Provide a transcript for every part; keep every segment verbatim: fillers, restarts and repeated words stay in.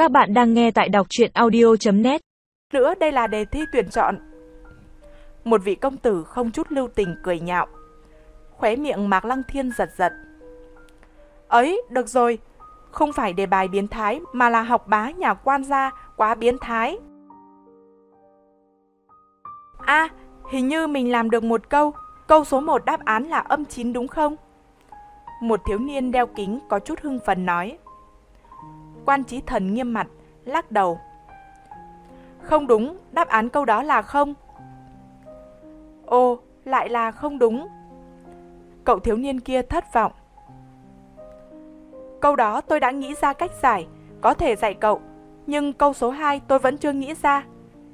Các bạn đang nghe tại đọc truyện audio chấm net. Nữa đây là đề thi tuyển chọn. Một vị công tử không chút lưu tình cười nhạo. Khóe miệng Mạc Lăng Thiên giật giật. Ấy, được rồi, không phải đề bài biến thái mà là học bá nhà quan gia quá biến thái. À, hình như mình làm được một câu. Câu số một đáp án là âm chín đúng không? Một thiếu niên đeo kính có chút hưng phấn nói. Quan Chí Thần nghiêm mặt, lắc đầu. Không đúng, đáp án câu đó là không. Ồ, lại là không đúng. Cậu thiếu niên kia thất vọng. Câu đó tôi đã nghĩ ra cách giải, có thể dạy cậu, nhưng câu số hai tôi vẫn chưa nghĩ ra.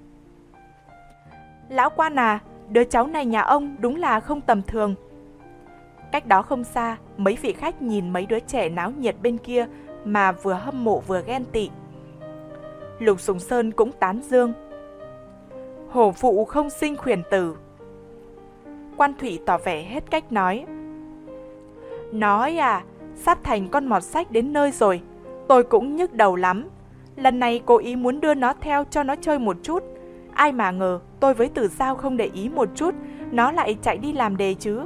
Lão quan à, đứa cháu này nhà ông đúng là không tầm thường. Cách đó không xa, mấy vị khách nhìn mấy đứa trẻ náo nhiệt bên kia mà vừa hâm mộ vừa ghen tị. Lục Sùng Sơn cũng tán dương. Hổ phụ không sinh khuyển tử. Quan Thủy tỏ vẻ hết cách nói. Nói à, sắp thành con mọt sách đến nơi rồi, tôi cũng nhức đầu lắm. Lần này cố ý muốn đưa nó theo cho nó chơi một chút. Ai mà ngờ tôi với Tử Giao không để ý một chút, nó lại chạy đi làm đề chứ.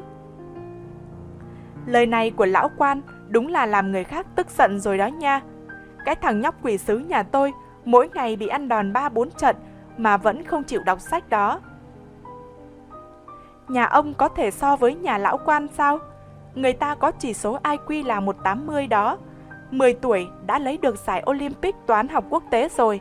Lời này của lão quan đúng là làm người khác tức giận rồi đó nha. Cái thằng nhóc quỷ sứ nhà tôi mỗi ngày bị ăn đòn ba bốn trận mà vẫn không chịu đọc sách đó. Nhà ông có thể so với nhà lão quan sao? Người ta có chỉ số i kiu là một trăm tám mươi đó. mười tuổi đã lấy được giải Olympic toán học quốc tế rồi.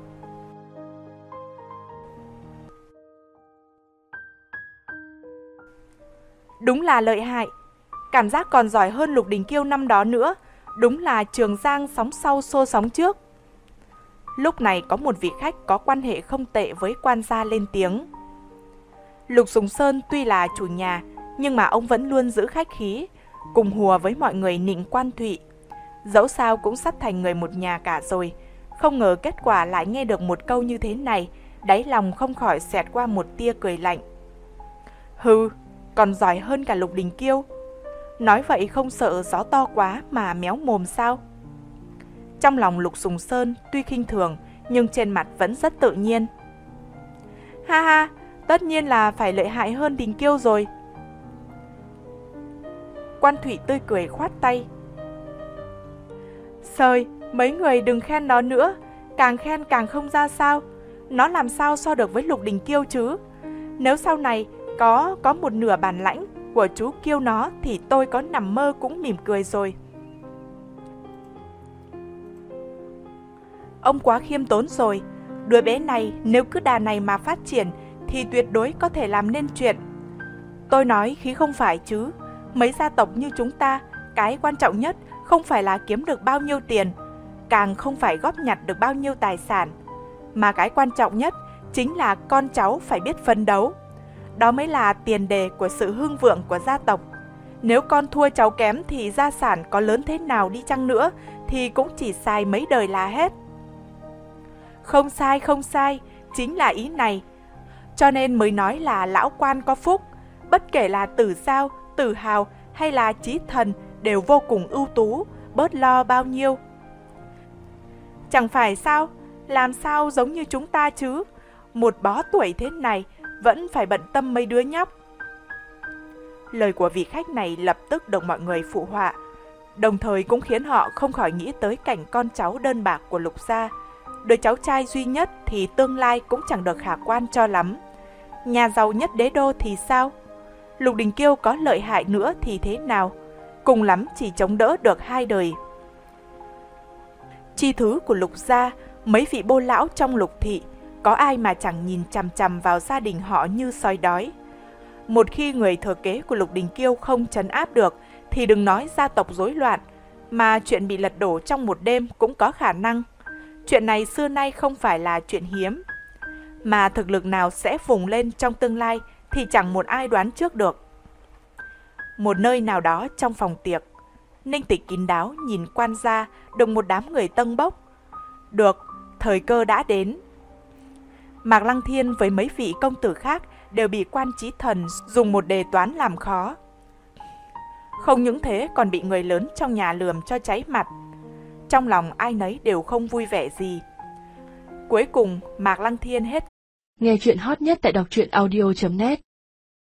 Đúng là lợi hại. Cảm giác còn giỏi hơn Lục Đình Kiêu năm đó nữa. Đúng là Trường Giang sóng sau xô sóng trước. Lúc này có một vị khách có quan hệ không tệ với quan gia lên tiếng. Lục Sùng Sơn tuy là chủ nhà, nhưng mà ông vẫn luôn giữ khách khí, cùng hùa với mọi người nịnh Quan Thụy. Dẫu sao cũng sắp thành người một nhà cả rồi. Không ngờ kết quả lại nghe được một câu như thế này, đáy lòng không khỏi xẹt qua một tia cười lạnh. Hừ, còn giỏi hơn cả Lục Đình Kiêu. Nói vậy không sợ gió to quá mà méo mồm sao? Trong lòng Lục Sùng Sơn tuy khinh thường, nhưng trên mặt vẫn rất tự nhiên. Ha ha, tất nhiên là phải lợi hại hơn Đình Kiêu rồi. Quan Thủy tươi cười khoát tay. Sời, mấy người đừng khen nó nữa, càng khen càng không ra sao. Nó làm sao so được với Lục Đình Kiêu chứ? Nếu sau này có có một nửa bản lãnh của chú Kiêu nó thì tôi có nằm mơ cũng mỉm cười rồi. Ông quá khiêm tốn rồi. Đứa bé này nếu cứ đà này mà phát triển thì tuyệt đối có thể làm nên chuyện. Tôi nói khí không phải chứ. Mấy gia tộc như chúng ta, cái quan trọng nhất không phải là kiếm được bao nhiêu tiền, càng không phải góp nhặt được bao nhiêu tài sản, mà cái quan trọng nhất chính là con cháu phải biết phấn đấu. Đó mới là tiền đề của sự hưng vượng của gia tộc. Nếu con thua cháu kém thì gia sản có lớn thế nào đi chăng nữa thì cũng chỉ xài mấy đời là hết. Không sai, không sai, chính là ý này. Cho nên mới nói là lão quan có phúc. Bất kể là Tử Giao, Tử Hào hay là Chí Thần đều vô cùng ưu tú, bớt lo bao nhiêu. Chẳng phải sao, làm sao giống như chúng ta chứ. Một bó tuổi thế này vẫn phải bận tâm mấy đứa nhóc. Lời của vị khách này lập tức được mọi người phụ họa, đồng thời cũng khiến họ không khỏi nghĩ tới cảnh con cháu đơn bạc của Lục gia. Đứa cháu trai duy nhất thì tương lai cũng chẳng được khả quan cho lắm. Nhà giàu nhất đế đô thì sao? Lục Đình Kiêu có lợi hại nữa thì thế nào? Cùng lắm chỉ chống đỡ được hai đời. Chi thứ của Lục gia, mấy vị bô lão trong Lục thị, có ai mà chẳng nhìn chằm chằm vào gia đình họ như sói đói. Một khi người thừa kế của Lục Đình Kiêu không trấn áp được thì đừng nói gia tộc rối loạn, mà chuyện bị lật đổ trong một đêm cũng có khả năng. Chuyện này xưa nay không phải là chuyện hiếm, mà thực lực nào sẽ vùng lên trong tương lai thì chẳng một ai đoán trước được. Một nơi nào đó trong phòng tiệc, Ninh Tịch kín đáo nhìn quan gia được một đám người tâng bốc. Được, thời cơ đã đến. Mạc Lăng Thiên với mấy vị công tử khác đều bị Quan Chí Thần dùng một đề toán làm khó. Không những thế còn bị người lớn trong nhà lườm cho cháy mặt. trong lòng ai nấy đều không vui vẻ gì. Cuối cùng, Mạc Lăng Thiên hết. Nghe chuyện hot nhất tại đọc truyện audio chấm net